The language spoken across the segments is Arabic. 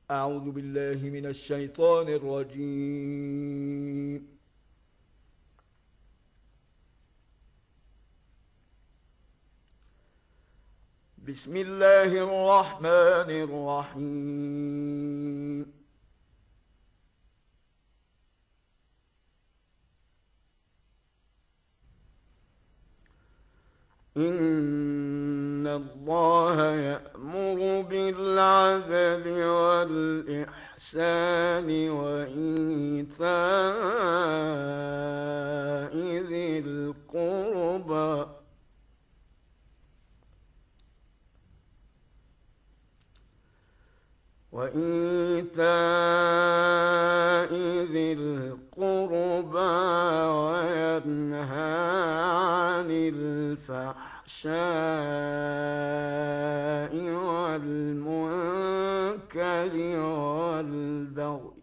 أعوذ بالله من الشيطان الرجيم. بسم الله الرحمن الرحيم. إن الله يأمر بالعدل والإحسان وإيتاء ذي القربى وينهى عن الفحشاء والمنكر والبغي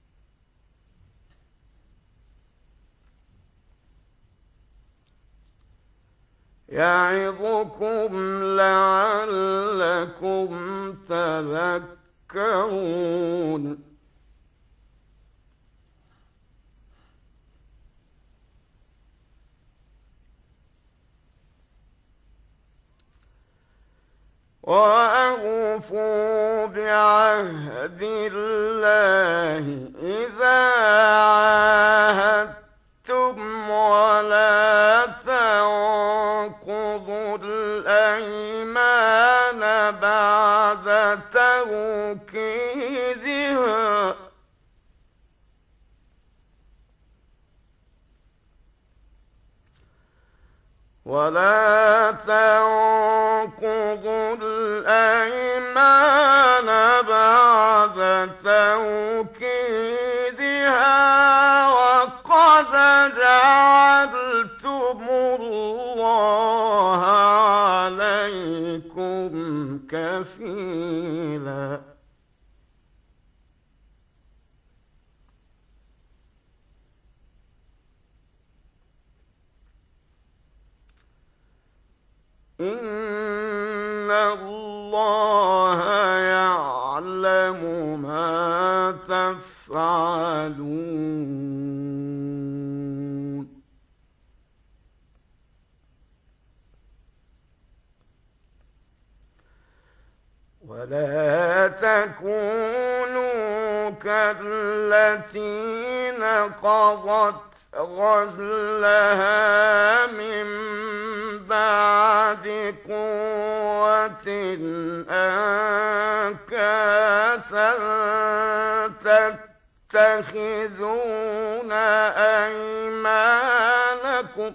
يعظكم لعلكم تذكرون. وأوفوا بعهد الله إذا عاهدتم ولا تنقضوا الأيمان بعد توكيدها وقد جعلتم الله عليكم كفيلا. إن الله يعلم ما تفعلون. ولا تكونوا كالتي نقضت غزلها من بعد قوة أنكاثا تتخذون أيمانكم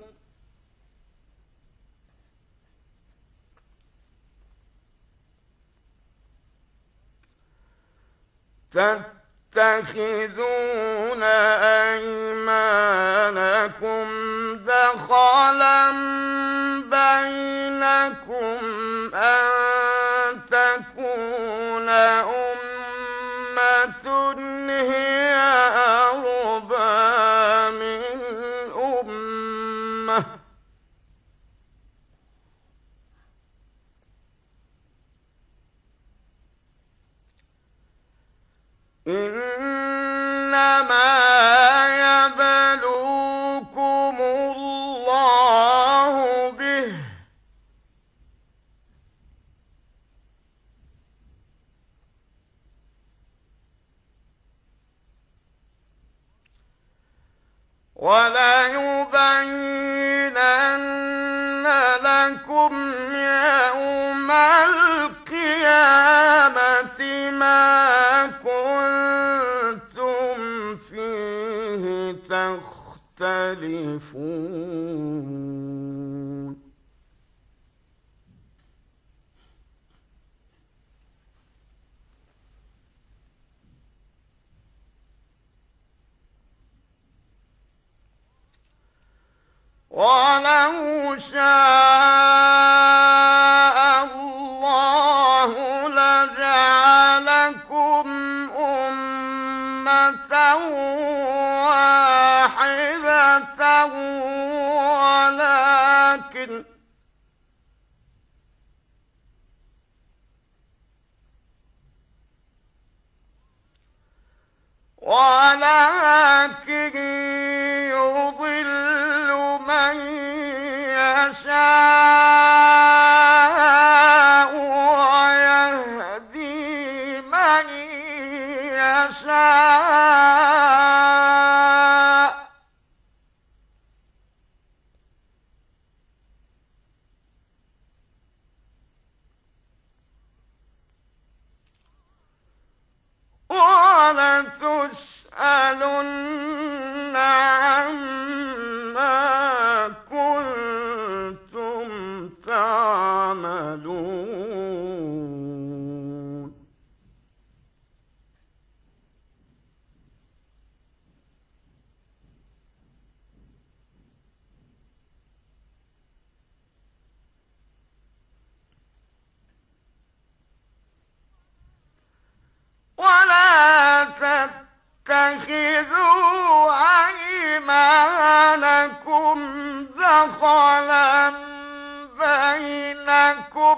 دخلا بينكم أن تكون أمة هي أربى من أمة إنما يبلوكم الله به وليبينن لكم يوم القيامة ما كنتم فيه تختلفون. ولو شاء الله لجعلكم أمة واحدة ولكن يضل من يشاء ويهدي من يشاء. ولتسألن عما كنتم تعملون. ولا تتخذوا أيمانكم دخلا بينكم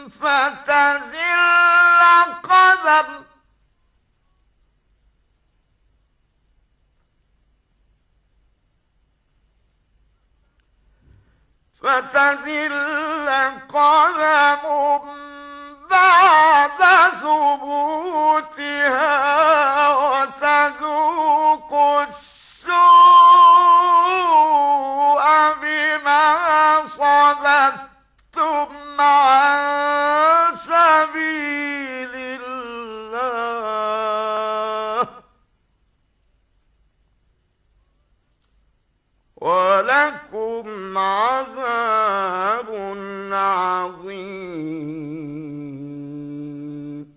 فتزل قدم بعد ثبوتها وتذوق السوء بما صددتم عن سبيل الله ولكم عذاب عظيم.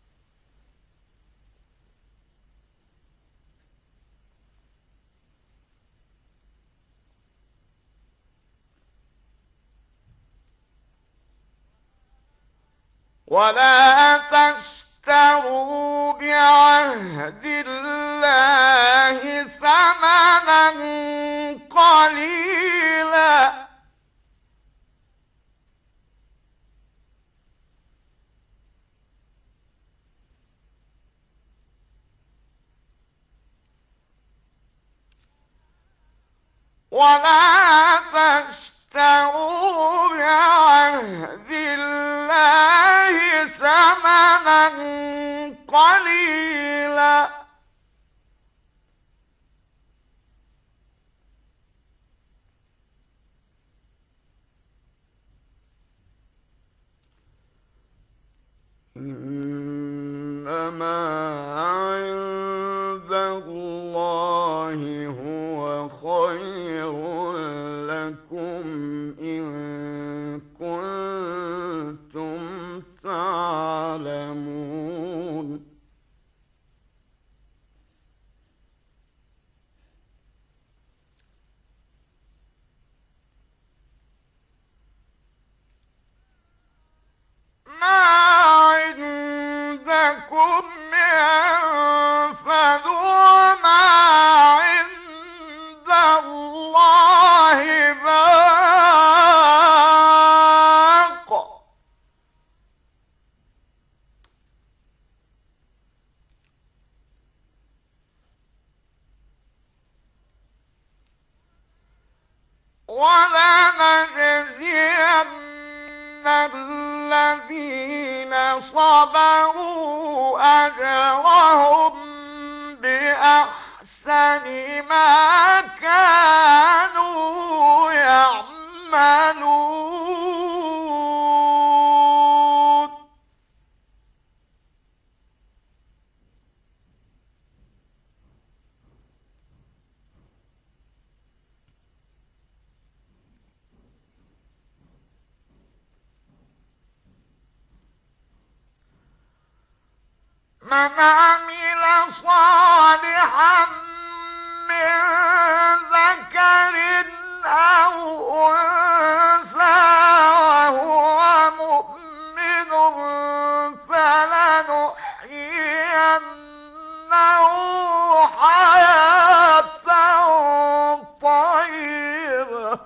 ولا تشتروا بعهد الله ثمنا قليلا ولا تشتروا بعهد الله ثمنا قليلا إنما عند الله هو خير لكم إن كنتم تعلمون. ما عندكم ينفد وما عند الله باق ولنجزين الذين صبروا أجرهم بأحسن ما كانوا يعملون. من عمل صالحا من ذكر أو أنثى وهو مؤمن فلنحيينه حياة طيبة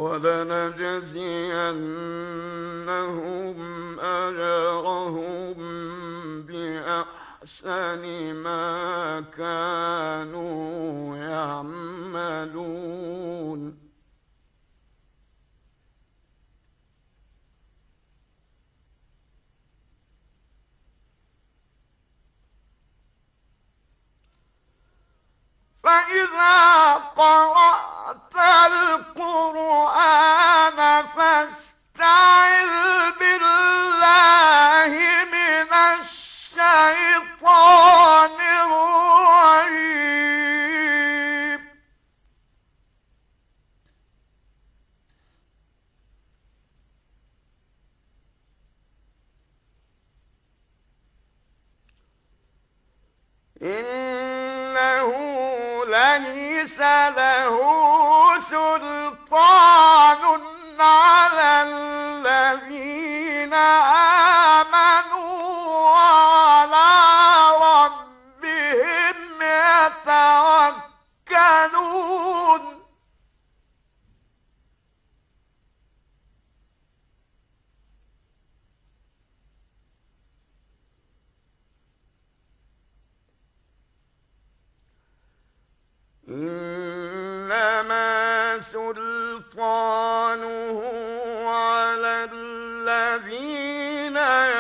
ولنجزينهم أجرهم بأحسن ما كانوا يعملون. فإذا قرأت القرآن فاستعذ بالله من الشيطان الرجيم. إنه ليس له سلطان على الذين آمنوا وعلى ربهم يتوكلون. إنما سلطانه على الذين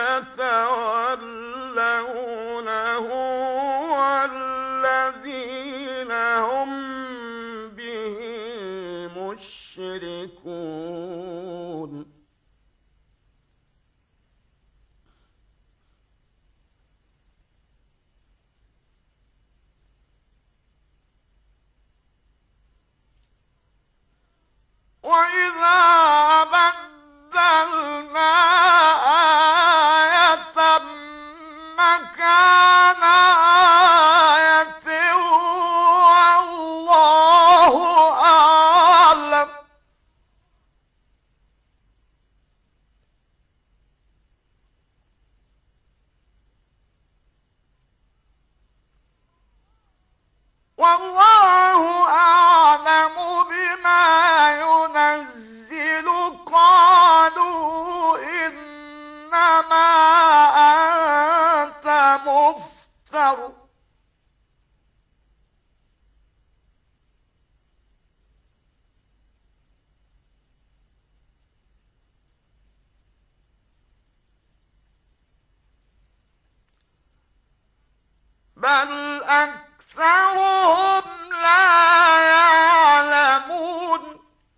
يتولونه والذين هم به مشركون. وإذا بدلنا آية مكان آية والله أعلم. والله أعلم بما ينزل. قالوا إنما أنت مفتر. بل أكثرهم لا يعلمون.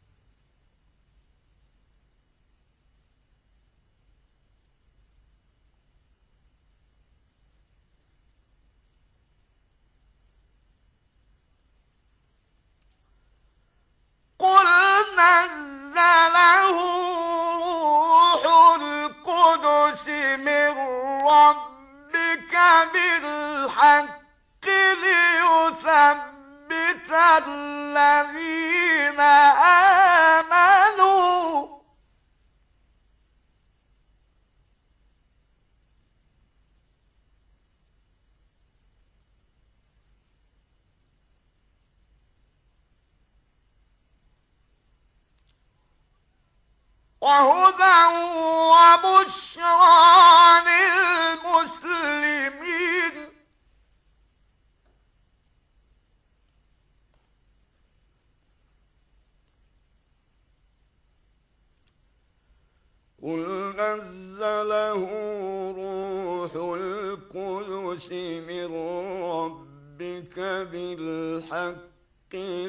قل نزله روح القدس من ربك بالحق ليثبت الذين آمنوا. وهدى وبشرى للمسلمين. قل نزله روح القدس من ربك بالحق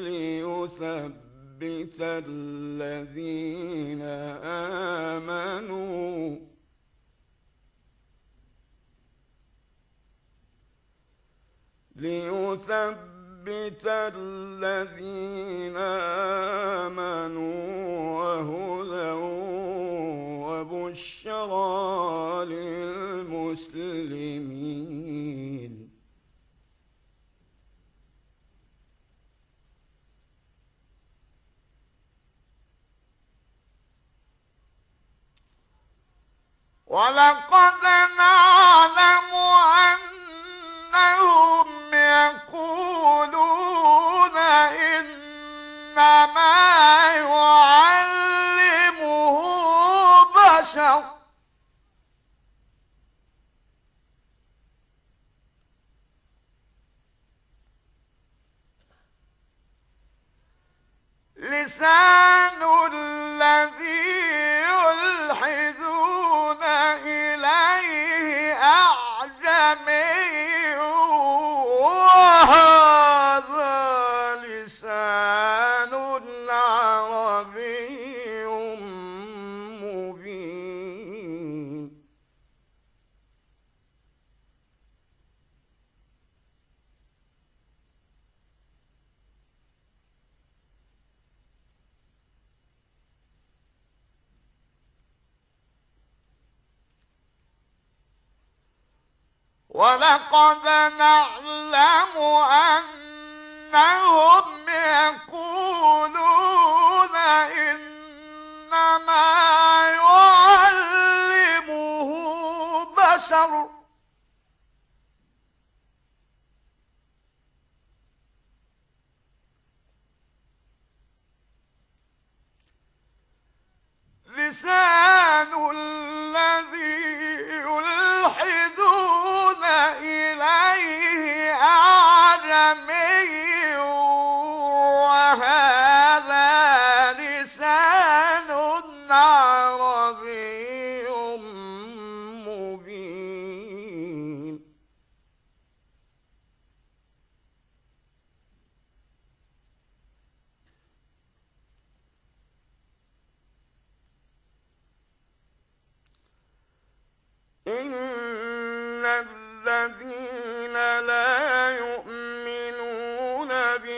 ليثبت الذين آمنوا وهدى وبشرى للمسلمين. ولقد نعلم أنهم يقولون إنما يعلمون لسان الذي يلحدون إليه أعجمي وهذا لسان عربي مبين. ولقد نعلم أنهم يقولون إنما يعلمه بشر لسان الذي يلحدون إليه أعجمي وهذا لسان عربي مبين. إن الذين لا يؤمنون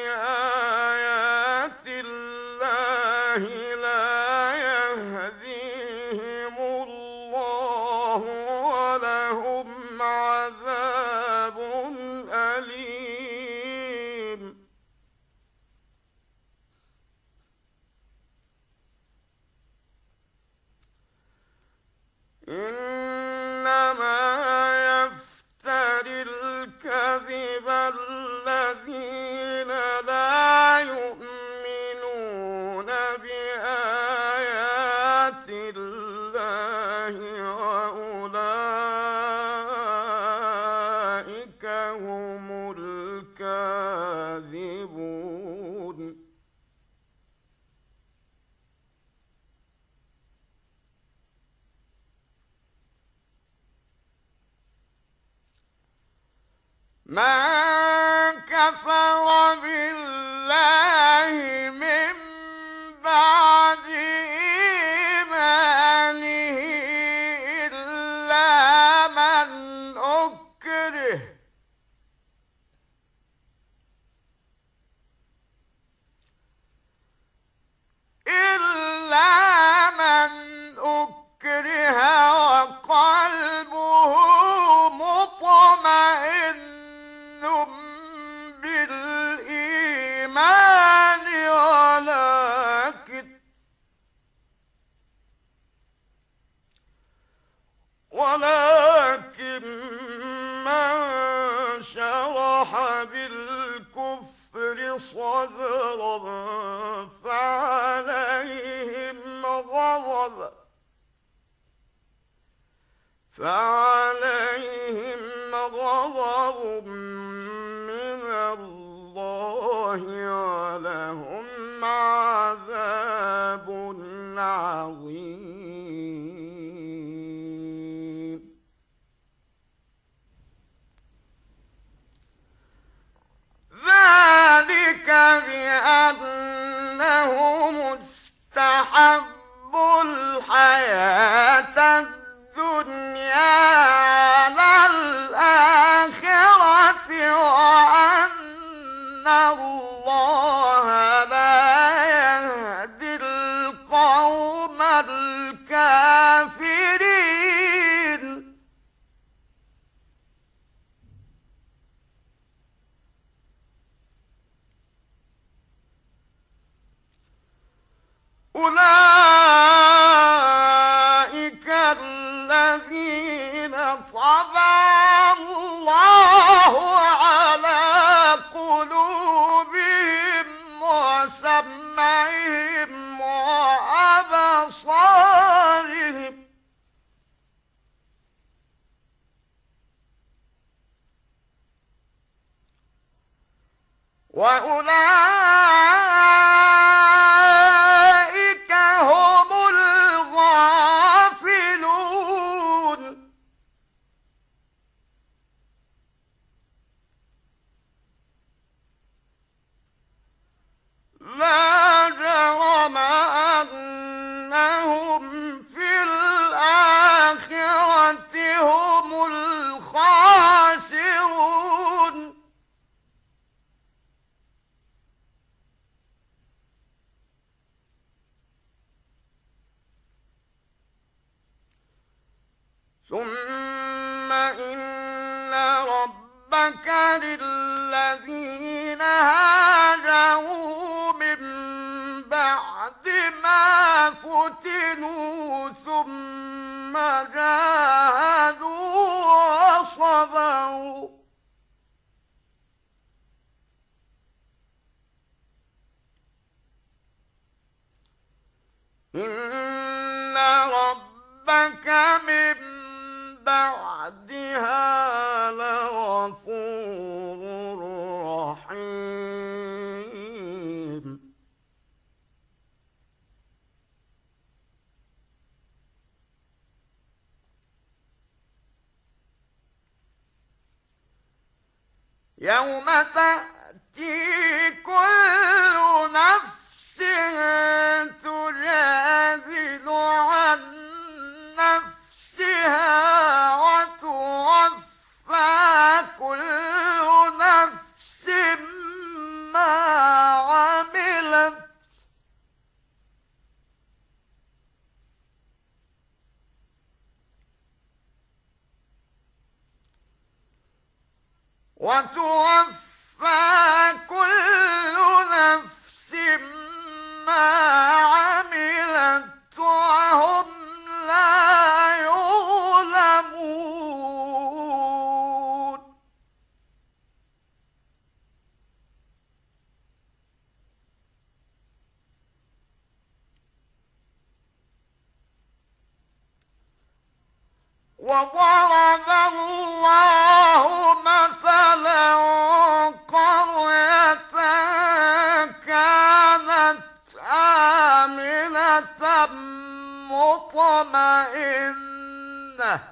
بآيات الله لا يهديهم الله ولهم عذاب أليم. إنما يفتري الكذب الذين لا يؤمنون بآيات الله وأولئك هم الكاذبون. من كفر بالله من بعد إيمانه إلا من أكره وقلبه مطمئن بالإيمان ولكن من شرح بالكفر صدرا فعليهم غضب من الله ولهم عذاب عظيم. ذلك بأنهم استحبوا الحياة الدنيا على الآخرة وأن الله لا يهدي القوم الكافرين. أولئك الذين طبع الله على قلوبهم وسمعهم وأبصارهم وأولئك ثم إن ربك للذين هاجروا من بعد ما فتنوا ثم جاهدوا وصبروا إن ربك من بعدها لغفور رحيم يوم تأتي كل نفس تجادل عن نفسها وتوفى كل نفس ما عملت ما عملت وهم لا يظلمون وضرب الله مثلا قرية كانت آمنة مطمئنة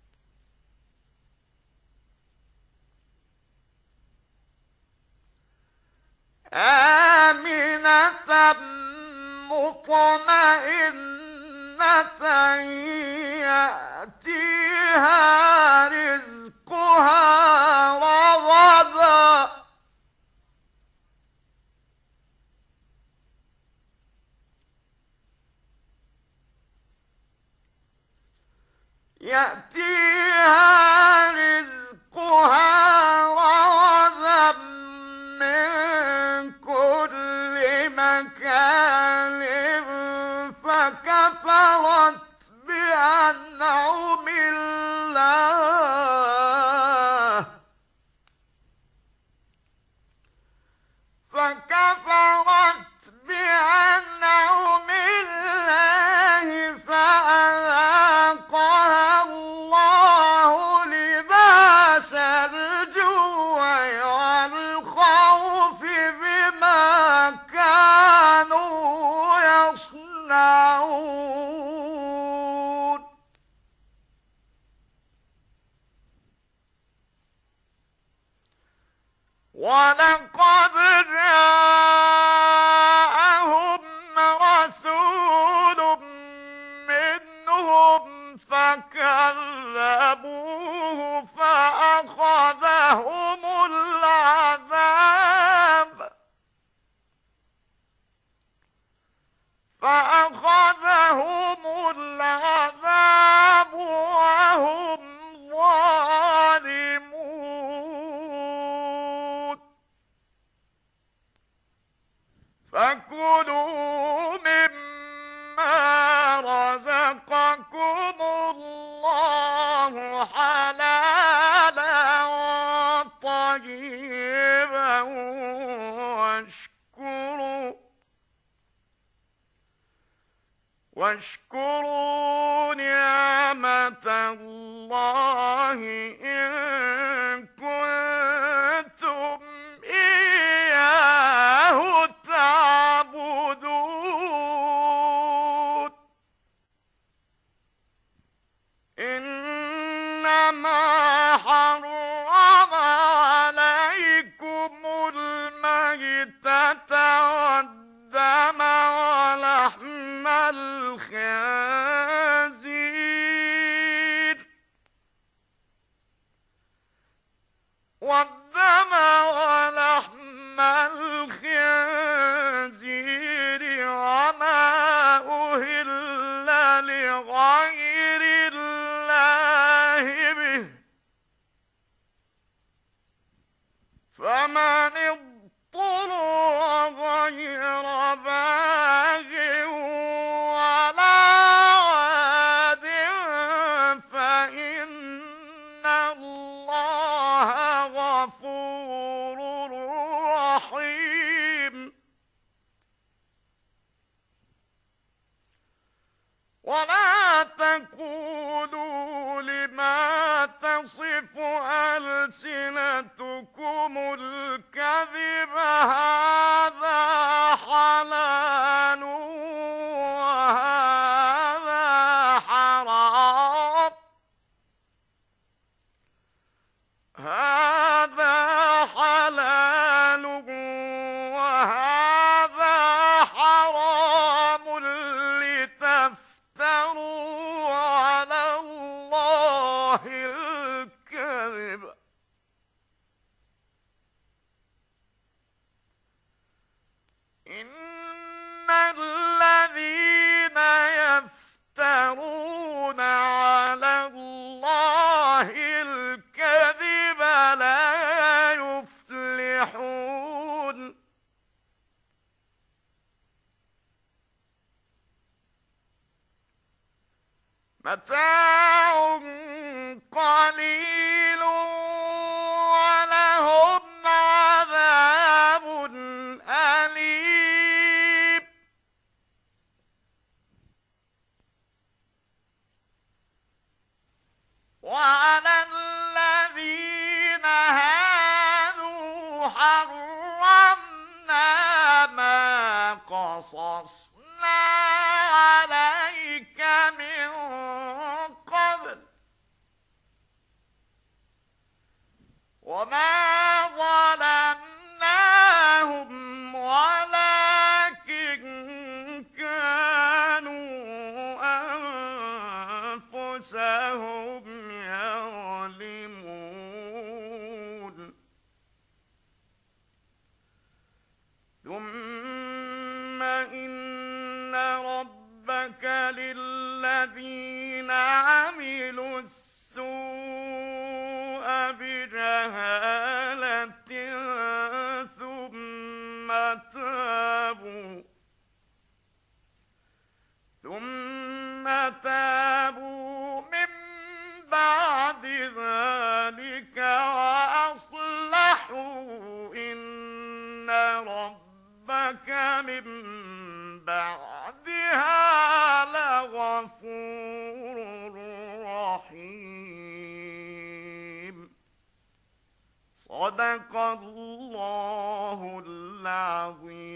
يأتيها رزقها رغدا من كل مكان فكفرت بأنعم الله فأذاقها الله لباس الجوع والخوف بما كانوا يصنعون ولقد جاءهم رسول منهم فكذبوه فأخذهم العذاب وهم ظالمون فكلوا مما رزقكم الله حلالا طيبا واشكروا نعمة الله إن كنتم إياه تعبدون إنما حرم عليكم الميتة والدم ولحم الخنزير وما أهل لغير الله هذا حرام لتفتروا على الله الكذب إن الذين يفترون على الله الكذب لا يفلحون متاع قليل ولهم عذاب أليم وعلى الذين هادوا حرمنا ما قصصنا عليك من قبل وما ظلمناهم ولكن كانوا أنفسهم يظلمون ثم إن ربك للذين عملوا السوء بجهالة ثم تابوا من بعد ذلك وأصلحوا إن ربك من بعدها لغفور رحيم صدق الله العظيم.